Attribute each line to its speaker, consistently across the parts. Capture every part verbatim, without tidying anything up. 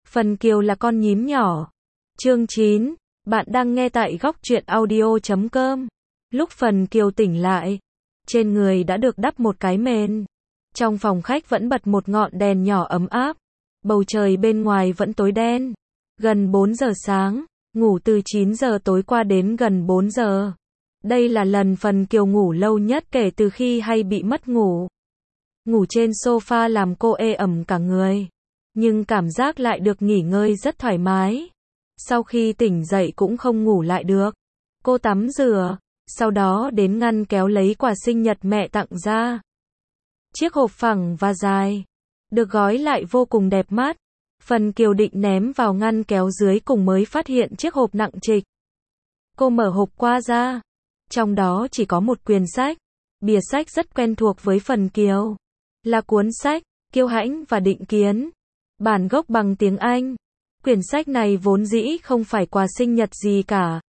Speaker 1: Phần Kiều là con nhím nhỏ. Chương chín. Bạn đang nghe tại góc truyện audio chấm com. Lúc Phần Kiều tỉnh lại, trên người đã được đắp một cái mền. Trong phòng khách vẫn bật một ngọn đèn nhỏ ấm áp. Bầu trời bên ngoài vẫn tối đen. Gần bốn giờ sáng, ngủ từ chín giờ tối qua đến gần bốn giờ. Đây là lần Phần Kiều ngủ lâu nhất kể từ khi hay bị mất ngủ. Ngủ trên sofa làm cô ê ẩm cả người, nhưng cảm giác lại được nghỉ ngơi rất thoải mái. Sau khi tỉnh dậy cũng không ngủ lại được. Cô tắm rửa, sau đó đến ngăn kéo lấy quà sinh nhật mẹ tặng ra. Chiếc hộp phẳng và dài, được gói lại vô cùng đẹp mắt. Phần Kiều định ném vào ngăn kéo dưới cùng mới phát hiện chiếc hộp nặng trịch. Cô mở hộp qua ra. Trong đó chỉ có một quyển sách. Bìa sách rất quen thuộc với Phần Kiều. Là cuốn sách Kiêu Hãnh và Định Kiến. Bản gốc bằng tiếng Anh. Quyển sách này vốn dĩ không phải quà sinh nhật gì cả.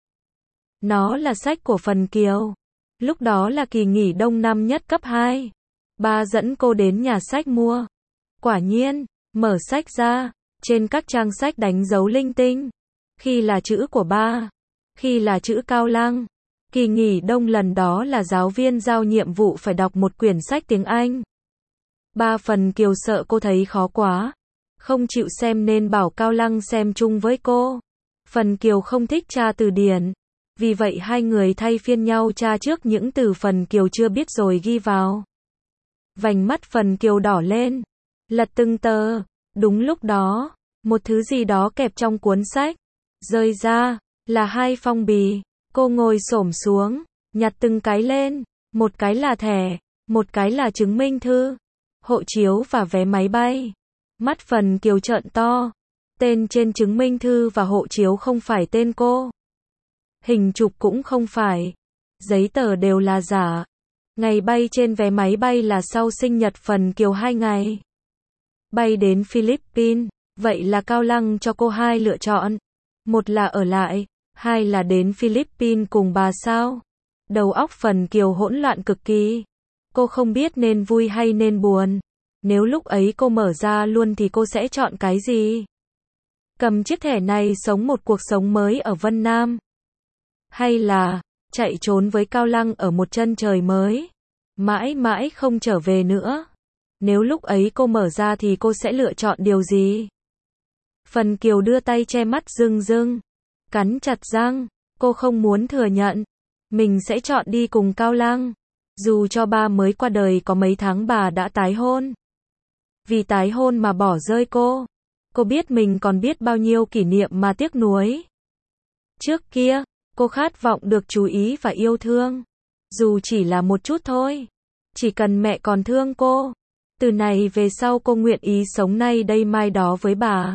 Speaker 1: Nó là sách của Phần Kiều. Lúc đó là kỳ nghỉ đông năm nhất cấp hai. Ba dẫn cô đến nhà sách mua. Quả nhiên, mở sách ra, trên các trang sách đánh dấu linh tinh. Khi là chữ của ba, khi là chữ Cao Lăng. Kỳ nghỉ đông lần đó là giáo viên giao nhiệm vụ phải đọc một quyển sách tiếng Anh. Ba Phần Kiều sợ cô thấy khó quá, không chịu xem nên bảo Cao Lăng xem chung với cô. Phần Kiều không thích tra từ điển, vì vậy hai người thay phiên nhau tra trước những từ Phần Kiều chưa biết rồi ghi vào. Vành mắt Phần Kiều đỏ lên, lật từng tờ. Đúng lúc đó, một thứ gì đó kẹp trong cuốn sách rơi ra, là hai phong bì. Cô ngồi xổm xuống, nhặt từng cái lên. Một cái là thẻ, một cái là chứng minh thư, hộ chiếu và vé máy bay. Mắt Phần Kiều trợn to. Tên trên chứng minh thư và hộ chiếu không phải tên cô. Hình chụp cũng không phải. Giấy tờ đều là giả. Ngày bay trên vé máy bay là sau sinh nhật Phần Kiều hai ngày. Bay đến Philippines, vậy là Cao Lăng cho cô hai lựa chọn. Một là ở lại, hai là đến Philippines cùng bà sao. Đầu óc Phần Kiều hỗn loạn cực kỳ. Cô không biết nên vui hay nên buồn. Nếu lúc ấy cô mở ra luôn thì cô sẽ chọn cái gì? Cầm chiếc thẻ này sống một cuộc sống mới ở Vân Nam? Hay là chạy trốn với Cao Lăng ở một chân trời mới, mãi mãi không trở về nữa? Nếu lúc ấy cô mở ra thì cô sẽ lựa chọn điều gì? Phần Kiều đưa tay che mắt rưng rưng, cắn chặt răng. Cô không muốn thừa nhận mình sẽ chọn đi cùng Cao Lăng. Dù cho ba mới qua đời có mấy tháng bà đã tái hôn. Vì tái hôn mà bỏ rơi cô. Cô biết mình còn biết bao nhiêu kỷ niệm mà tiếc nuối. Trước kia, cô khát vọng được chú ý và yêu thương. Dù chỉ là một chút thôi. Chỉ cần mẹ còn thương cô. Từ này về sau cô nguyện ý sống nay đây mai đó với bà.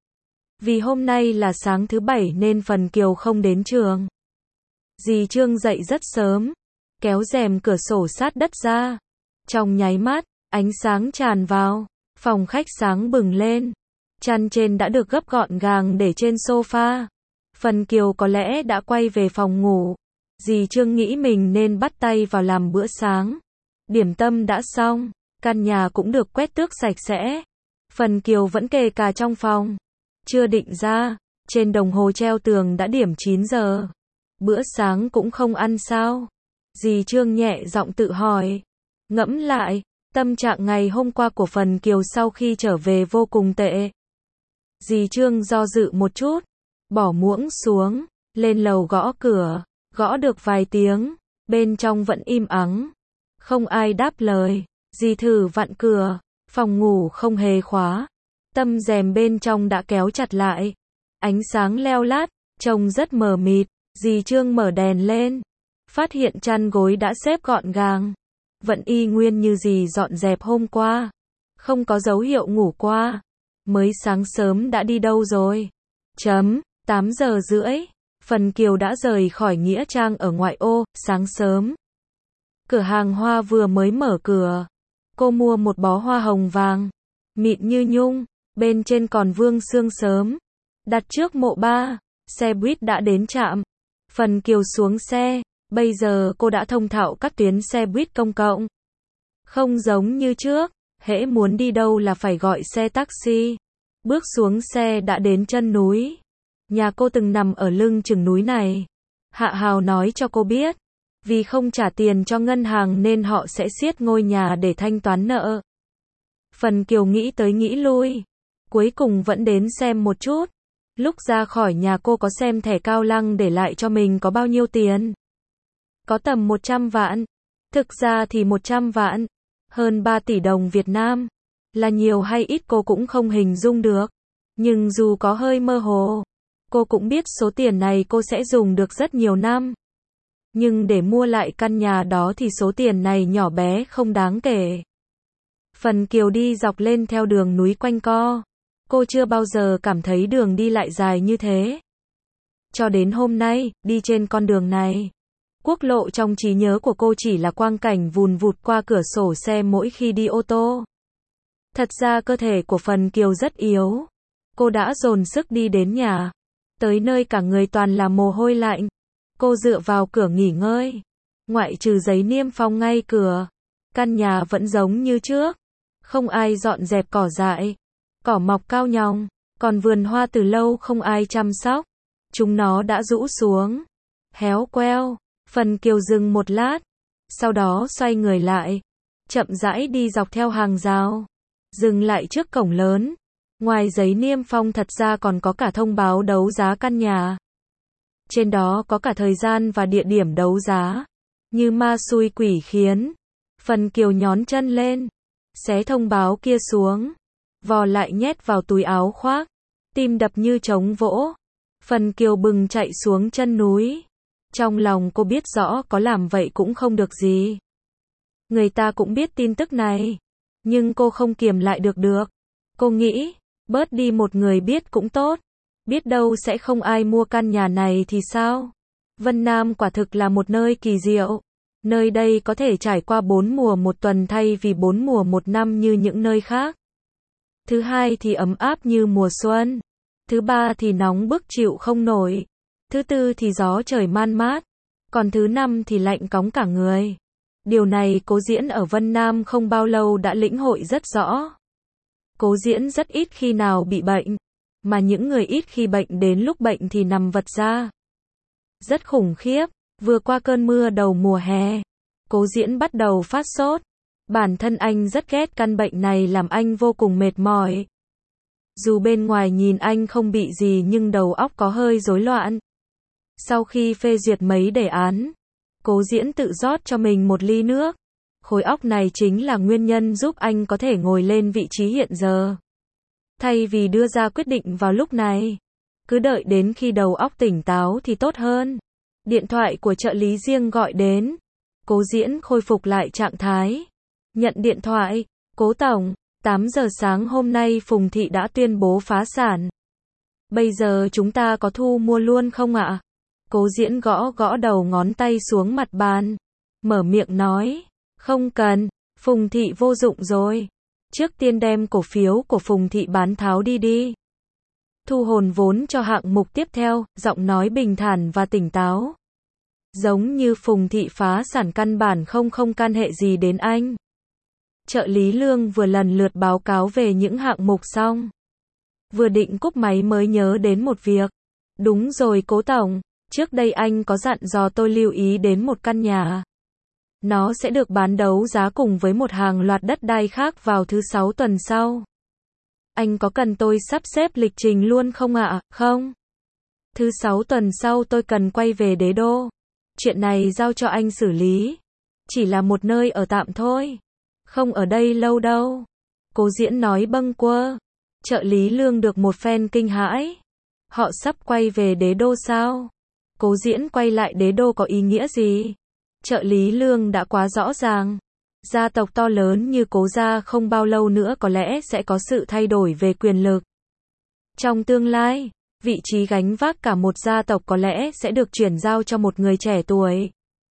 Speaker 1: Vì hôm nay là sáng thứ bảy nên Phần Kiều không đến trường. Dì Trương dậy rất sớm, kéo rèm cửa sổ sát đất ra. Trong nháy mắt, ánh sáng tràn vào, phòng khách sáng bừng lên. Chăn trên đã được gấp gọn gàng để trên sofa. Phần Kiều có lẽ đã quay về phòng ngủ. Dì Trương nghĩ mình nên bắt tay vào làm bữa sáng. Điểm tâm đã xong, căn nhà cũng được quét tước sạch sẽ. Phần Kiều vẫn kề cả trong phòng. Chưa định ra, trên đồng hồ treo tường đã điểm chín giờ. Bữa sáng cũng không ăn sao? Dì Trương nhẹ giọng tự hỏi. Ngẫm lại, tâm trạng ngày hôm qua của Phần Kiều sau khi trở về vô cùng tệ. Dì Trương do dự một chút, bỏ muỗng xuống, lên lầu gõ cửa, gõ được vài tiếng, bên trong vẫn im ắng. Không ai đáp lời, dì thử vặn cửa, phòng ngủ không hề khóa. Tấm rèm bên trong đã kéo chặt lại. Ánh sáng leo lát, trông rất mờ mịt. Dì Trương mở đèn lên, phát hiện chăn gối đã xếp gọn gàng. Vẫn y nguyên như dì dọn dẹp hôm qua. Không có dấu hiệu ngủ qua. Mới sáng sớm đã đi đâu rồi? Chấm, tám giờ rưỡi. Phần Kiều đã rời khỏi Nghĩa Trang ở ngoại ô, sáng sớm. Cửa hàng hoa vừa mới mở cửa. Cô mua một bó hoa hồng vàng, mịn như nhung, bên trên còn vương sương sớm. Đặt trước mộ ba, xe buýt đã đến trạm. Phần Kiều xuống xe, bây giờ cô đã thông thạo các tuyến xe buýt công cộng. Không giống như trước, hễ muốn đi đâu là phải gọi xe taxi. Bước xuống xe đã đến chân núi. Nhà cô từng nằm ở lưng chừng núi này. Hạ Hào nói cho cô biết, vì không trả tiền cho ngân hàng nên họ sẽ xiết ngôi nhà để thanh toán nợ. Phần Kiều nghĩ tới nghĩ lui, cuối cùng vẫn đến xem một chút. Lúc ra khỏi nhà cô có xem thẻ Cao Lăng để lại cho mình có bao nhiêu tiền. Có tầm một trăm vạn. Thực ra thì một trăm vạn, hơn ba tỷ đồng Việt Nam. Là nhiều hay ít cô cũng không hình dung được. Nhưng dù có hơi mơ hồ, cô cũng biết số tiền này cô sẽ dùng được rất nhiều năm. Nhưng để mua lại căn nhà đó thì số tiền này nhỏ bé không đáng kể. Phần Kiều đi dọc lên theo đường núi quanh co. Cô chưa bao giờ cảm thấy đường đi lại dài như thế. Cho đến hôm nay, đi trên con đường này, quốc lộ trong trí nhớ của cô chỉ là quang cảnh vùn vụt qua cửa sổ xe mỗi khi đi ô tô. Thật ra cơ thể của Phần Kiều rất yếu. Cô đã dồn sức đi đến nhà. Tới nơi cả người toàn là mồ hôi lạnh. Cô dựa vào cửa nghỉ ngơi. Ngoại trừ giấy niêm phong ngay cửa, căn nhà vẫn giống như trước. Không ai dọn dẹp cỏ dại, cỏ mọc cao nhòng. Còn vườn hoa từ lâu không ai chăm sóc. Chúng nó đã rũ xuống, héo queo. Phần Kiều dừng một lát, sau đó xoay người lại, chậm rãi đi dọc theo hàng rào, dừng lại trước cổng lớn. Ngoài giấy niêm phong thật ra còn có cả thông báo đấu giá căn nhà. Trên đó có cả thời gian và địa điểm đấu giá. Như ma xui quỷ khiến, Phần Kiều nhón chân lên, xé thông báo kia xuống, vò lại nhét vào túi áo khoác, tim đập như trống vỗ. Phần Kiều bừng chạy xuống chân núi. Trong lòng cô biết rõ có làm vậy cũng không được gì. Người ta cũng biết tin tức này, nhưng cô không kiềm lại được được. Cô nghĩ, bớt đi một người biết cũng tốt. Biết đâu sẽ không ai mua căn nhà này thì sao? Vân Nam quả thực là một nơi kỳ diệu. Nơi đây có thể trải qua bốn mùa một tuần thay vì bốn mùa một năm như những nơi khác. Thứ hai thì ấm áp như mùa xuân. Thứ ba thì nóng bức chịu không nổi. Thứ tư thì gió trời man mát. Còn thứ năm thì lạnh cóng cả người. Điều này Cố Diễn ở Vân Nam không bao lâu đã lĩnh hội rất rõ. Cố Diễn rất ít khi nào bị bệnh. Mà những người ít khi bệnh đến lúc bệnh thì nằm vật ra. Rất khủng khiếp. Vừa qua cơn mưa đầu mùa hè, Cố Diễn bắt đầu phát sốt. Bản thân anh rất ghét căn bệnh này làm anh vô cùng mệt mỏi. Dù bên ngoài nhìn anh không bị gì nhưng đầu óc có hơi rối loạn. Sau khi phê duyệt mấy đề án, Cố Diễn tự rót cho mình một ly nước. Khối óc này chính là nguyên nhân giúp anh có thể ngồi lên vị trí hiện giờ. Thay vì đưa ra quyết định vào lúc này, cứ đợi đến khi đầu óc tỉnh táo thì tốt hơn. Điện thoại của trợ lý riêng gọi đến. Cố Diễn khôi phục lại trạng thái. Nhận điện thoại. Cố tổng, tám giờ sáng hôm nay Phùng Thị đã tuyên bố phá sản. Bây giờ chúng ta có thu mua luôn không ạ? Cố Diễn gõ gõ đầu ngón tay xuống mặt bàn. Mở miệng nói. Không cần, Phùng Thị vô dụng rồi. Trước tiên đem cổ phiếu của Phùng Thị bán tháo đi đi. Thu hồn vốn cho hạng mục tiếp theo, giọng nói bình thản và tỉnh táo. Giống như Phùng Thị phá sản căn bản không không can hệ gì đến anh. Trợ lý Lương vừa lần lượt báo cáo về những hạng mục xong. Vừa định cúp máy mới nhớ đến một việc. Đúng rồi Cố tổng, trước đây anh có dặn dò tôi lưu ý đến một căn nhà. Nó sẽ được bán đấu giá cùng với một hàng loạt đất đai khác vào thứ sáu tuần sau. Anh có cần tôi sắp xếp lịch trình luôn không ạ? Không. Thứ sáu tuần sau tôi cần quay về Đế Đô. Chuyện này giao cho anh xử lý. Chỉ là một nơi ở tạm thôi. Không ở đây lâu đâu. Cố Diễn nói bâng quơ. Trợ lý Lương được một phen kinh hãi. Họ sắp quay về Đế Đô sao? Cố Diễn quay lại Đế Đô có ý nghĩa gì? Trợ lý Lương đã quá rõ ràng. Gia tộc to lớn như Cố gia không bao lâu nữa có lẽ sẽ có sự thay đổi về quyền lực. Trong tương lai, vị trí gánh vác cả một gia tộc có lẽ sẽ được chuyển giao cho một người trẻ tuổi.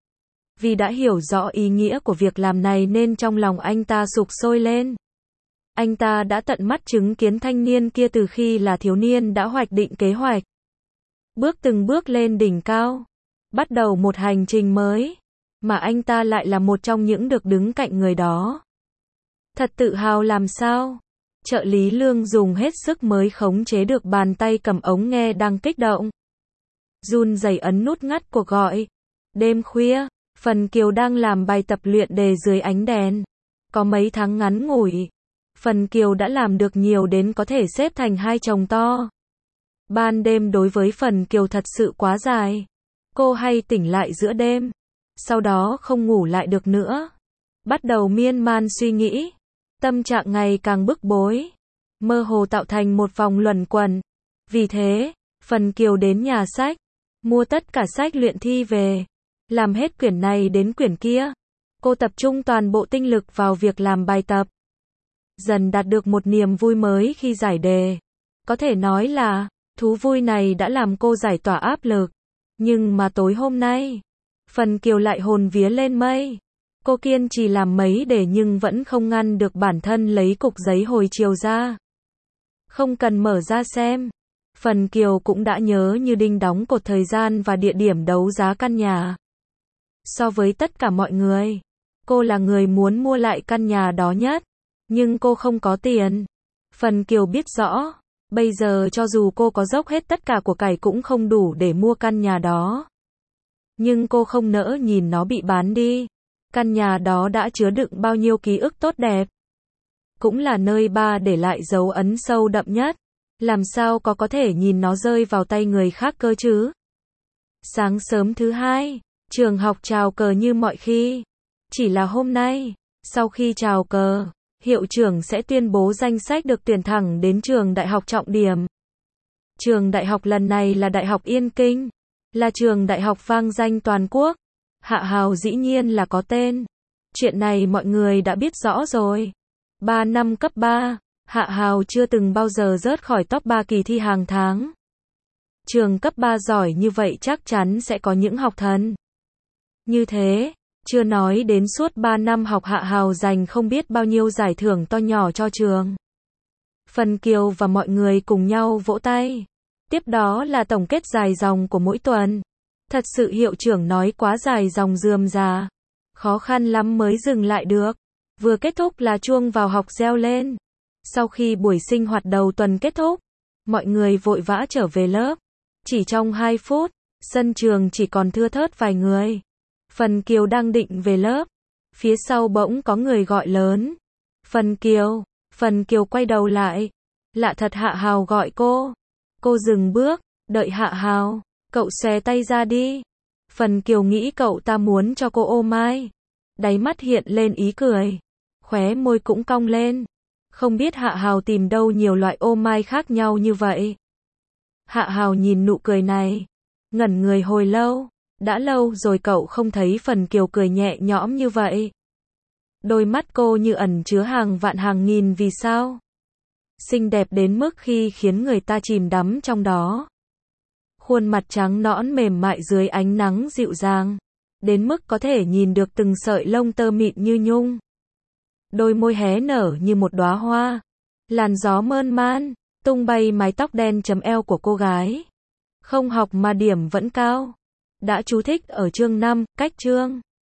Speaker 1: Vì đã hiểu rõ ý nghĩa của việc làm này nên trong lòng anh ta sục sôi lên. Anh ta đã tận mắt chứng kiến thanh niên kia từ khi là thiếu niên đã hoạch định kế hoạch. Bước từng bước lên đỉnh cao. Bắt đầu một hành trình mới. Mà anh ta lại là một trong những được đứng cạnh người đó. Thật tự hào làm sao? Trợ lý Lương dùng hết sức mới khống chế được bàn tay cầm ống nghe đang kích động. Run rẩy ấn nút ngắt cuộc gọi. Đêm khuya, Phần Kiều đang làm bài tập luyện đề dưới ánh đèn. Có mấy tháng ngắn ngủi, Phần Kiều đã làm được nhiều đến có thể xếp thành hai chồng to. Ban đêm đối với Phần Kiều thật sự quá dài. Cô hay tỉnh lại giữa đêm, sau đó không ngủ lại được nữa. Bắt đầu miên man suy nghĩ, tâm trạng ngày càng bức bối, mơ hồ tạo thành một vòng luẩn quẩn. Vì thế, Phần Kiều đến nhà sách, mua tất cả sách luyện thi về, làm hết quyển này đến quyển kia. Cô tập trung toàn bộ tinh lực vào việc làm bài tập. Dần đạt được một niềm vui mới khi giải đề. Có thể nói là, thú vui này đã làm cô giải tỏa áp lực. Nhưng mà tối hôm nay, Phần Kiều lại hồn vía lên mây. Cô kiên trì làm mấy đề nhưng vẫn không ngăn được bản thân lấy cục giấy hồi chiều ra. Không cần mở ra xem. Phần Kiều cũng đã nhớ như đinh đóng cột thời gian và địa điểm đấu giá căn nhà. So với tất cả mọi người, cô là người muốn mua lại căn nhà đó nhất. Nhưng cô không có tiền. Phần Kiều biết rõ, bây giờ cho dù cô có dốc hết tất cả của cải cũng không đủ để mua căn nhà đó. Nhưng cô không nỡ nhìn nó bị bán đi. Căn nhà đó đã chứa đựng bao nhiêu ký ức tốt đẹp. Cũng là nơi ba để lại dấu ấn sâu đậm nhất. Làm sao có có thể nhìn nó rơi vào tay người khác cơ chứ? Sáng sớm thứ hai, trường học chào cờ như mọi khi. Chỉ là hôm nay, sau khi chào cờ, hiệu trưởng sẽ tuyên bố danh sách được tuyển thẳng đến trường đại học trọng điểm. Trường đại học lần này là Đại học Yên Kinh, là trường đại học vang danh toàn quốc. Hạ Hào dĩ nhiên là có tên. Chuyện này mọi người đã biết rõ rồi. Ba năm cấp ba, Hạ Hào chưa từng bao giờ rớt khỏi top ba kỳ thi hàng tháng. Trường cấp ba giỏi như vậy chắc chắn sẽ có những học thần. Như thế, chưa nói đến suốt ba năm học Hạ Hào giành không biết bao nhiêu giải thưởng to nhỏ cho trường. Phần Kiều và mọi người cùng nhau vỗ tay. Tiếp đó là tổng kết dài dòng của mỗi tuần. Thật sự hiệu trưởng nói quá dài dòng rườm rà. Khó khăn lắm mới dừng lại được. Vừa kết thúc là chuông vào học reo lên. Sau khi buổi sinh hoạt đầu tuần kết thúc, mọi người vội vã trở về lớp. Chỉ trong hai phút, sân trường chỉ còn thưa thớt vài người. Phần Kiều đang định về lớp. Phía sau bỗng có người gọi lớn. Phần Kiều, Phần Kiều quay đầu lại. Lạ thật, Hạ Hào gọi cô. Cô dừng bước, đợi Hạ Hào. Cậu xòe tay ra đi. Phần Kiều nghĩ cậu ta muốn cho cô ôm ai. Đáy mắt hiện lên ý cười. Khóe môi cũng cong lên. Không biết Hạ Hào tìm đâu nhiều loại ô mai khác nhau như vậy. Hạ Hào nhìn nụ cười này, ngẩn người hồi lâu. Đã lâu rồi cậu không thấy Phần Kiều cười nhẹ nhõm như vậy. Đôi mắt cô như ẩn chứa hàng vạn hàng nghìn vì sao. Xinh đẹp đến mức khi khiến người ta chìm đắm trong đó. Khuôn mặt trắng nõn mềm mại dưới ánh nắng dịu dàng. Đến mức có thể nhìn được từng sợi lông tơ mịn như nhung. Đôi môi hé nở như một đóa hoa. Làn gió mơn man, tung bay mái tóc đen chấm eo của cô gái. Không học mà điểm vẫn cao. Đã chú thích ở chương năm, cách chương.